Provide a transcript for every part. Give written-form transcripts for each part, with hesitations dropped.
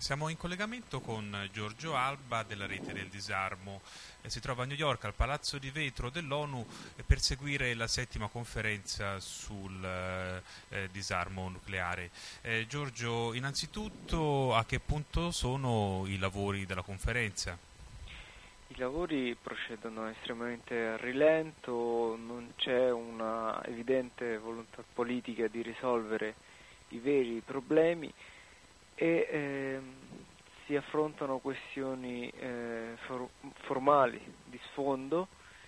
Siamo in collegamento con Giorgio Alba della Rete del Disarmo. Si trova a New York al Palazzo di Vetro dell'ONU per seguire la settima conferenza sul disarmo nucleare. Giorgio, innanzitutto a che punto sono i lavori della conferenza? I lavori procedono estremamente a rilento, non c'è una evidente volontà politica di risolvere i veri problemi e si affrontano questioni formali di sfondo,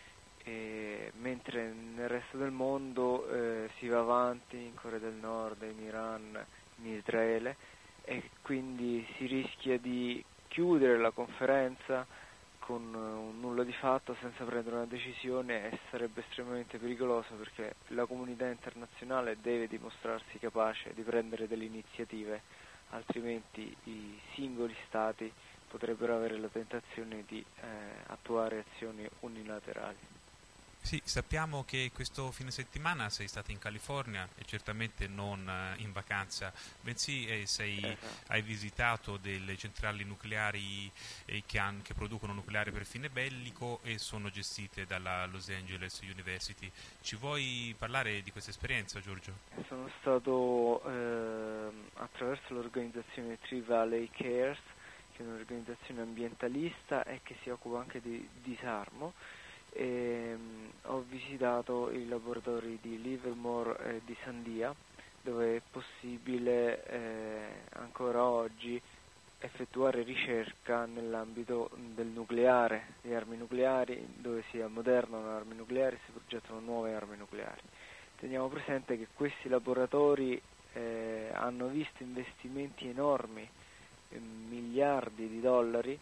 mentre nel resto del mondo si va avanti in Corea del Nord, in Iran, in Israele, e quindi si rischia di chiudere la conferenza con un nulla di fatto senza prendere una decisione, e sarebbe estremamente pericoloso perché la comunità internazionale deve dimostrarsi capace di prendere delle iniziative, altrimenti i singoli stati potrebbero avere la tentazione di attuare azioni unilaterali. Sì, sappiamo che questo fine settimana sei stata in California e certamente non in vacanza, bensì hai Esatto. visitato delle centrali nucleari che producono nucleare per fine bellico e sono gestite dalla Los Angeles University. Ci vuoi parlare di questa esperienza, Giorgio? Sono stato attraverso l'organizzazione Tree Valley Cares, che è un'organizzazione ambientalista e che si occupa anche di disarmo. Ho visitato i laboratori di Livermore e di Sandia, dove è possibile ancora oggi effettuare ricerca nell'ambito del nucleare, di armi nucleari, dove si ammodernano armi nucleari e si progettano nuove armi nucleari. Teniamo presente che questi laboratori hanno visto investimenti enormi, miliardi di dollari,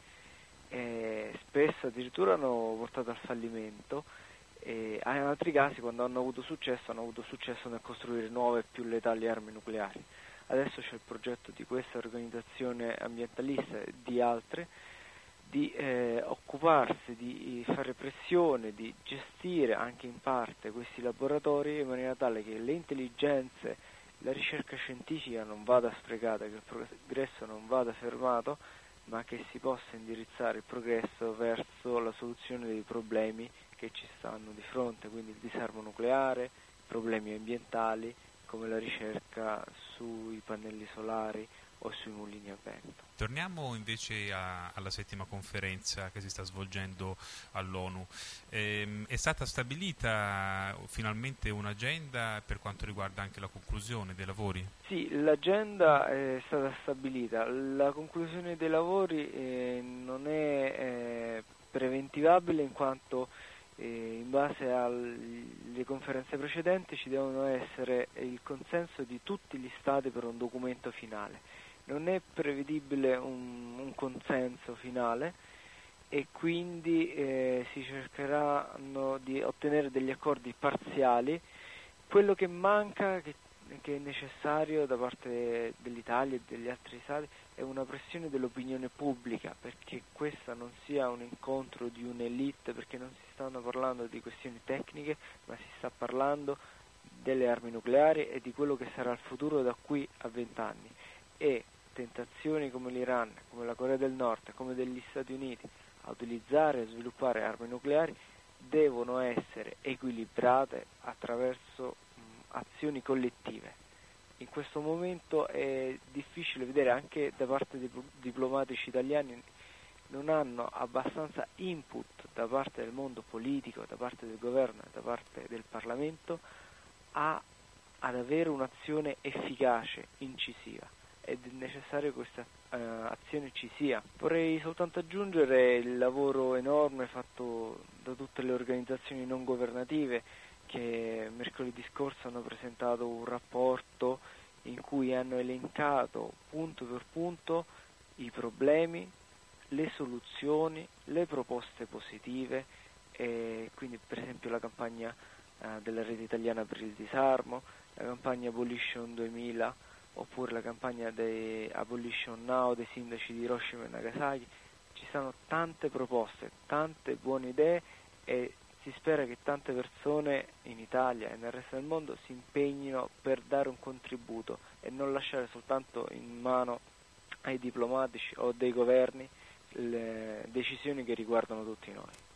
spesso addirittura hanno portato al fallimento, e in altri casi, quando hanno avuto successo nel costruire nuove e più letali armi nucleari. Adesso c'è il progetto di questa organizzazione ambientalista e di altre di occuparsi, di fare pressione, di gestire anche in parte questi laboratori in maniera tale che le intelligenze, la ricerca scientifica non vada sprecata, che il progresso non vada fermato, ma che si possa indirizzare il progresso verso la soluzione dei problemi che ci stanno di fronte, quindi il disarmo nucleare, problemi ambientali come la ricerca sui pannelli solari o sui mulini a vento. Torniamo invece alla settima conferenza che si sta svolgendo all'ONU. È stata stabilita finalmente un'agenda per quanto riguarda anche la conclusione dei lavori? Sì, l'agenda è stata stabilita, la conclusione dei lavori non è preventivabile, in quanto in base alle conferenze precedenti ci devono essere il consenso di tutti gli Stati per un documento finale. Non è prevedibile un consenso finale, e quindi si cercheranno di ottenere degli accordi parziali. Quello che manca, che è necessario da parte dell'Italia e degli altri Stati, è una pressione dell'opinione pubblica, perché questo non sia un incontro di un'elite, perché non si stanno parlando di questioni tecniche, ma si sta parlando delle armi nucleari e di quello che sarà il futuro da qui a 20 anni. E tentazioni come l'Iran, come la Corea del Nord, come degli Stati Uniti a utilizzare e sviluppare armi nucleari devono essere equilibrate attraverso azioni collettive. In questo momento è difficile vedere, anche da parte dei diplomatici italiani non hanno abbastanza input da parte del mondo politico, da parte del governo e da parte del Parlamento ad avere un'azione efficace, incisiva, ed è necessario che questa azione ci sia. Vorrei soltanto aggiungere il lavoro enorme fatto da tutte le organizzazioni non governative, che mercoledì scorso hanno presentato un rapporto in cui hanno elencato punto per punto i problemi, le soluzioni, le proposte positive, e quindi per esempio la campagna della rete italiana per il disarmo, la campagna Abolition 2000, oppure la campagna di Abolition Now dei sindaci di Hiroshima e Nagasaki. Ci sono tante proposte, tante buone idee, e si spera che tante persone in Italia e nel resto del mondo si impegnino per dare un contributo e non lasciare soltanto in mano ai diplomatici o dei governi le decisioni che riguardano tutti noi.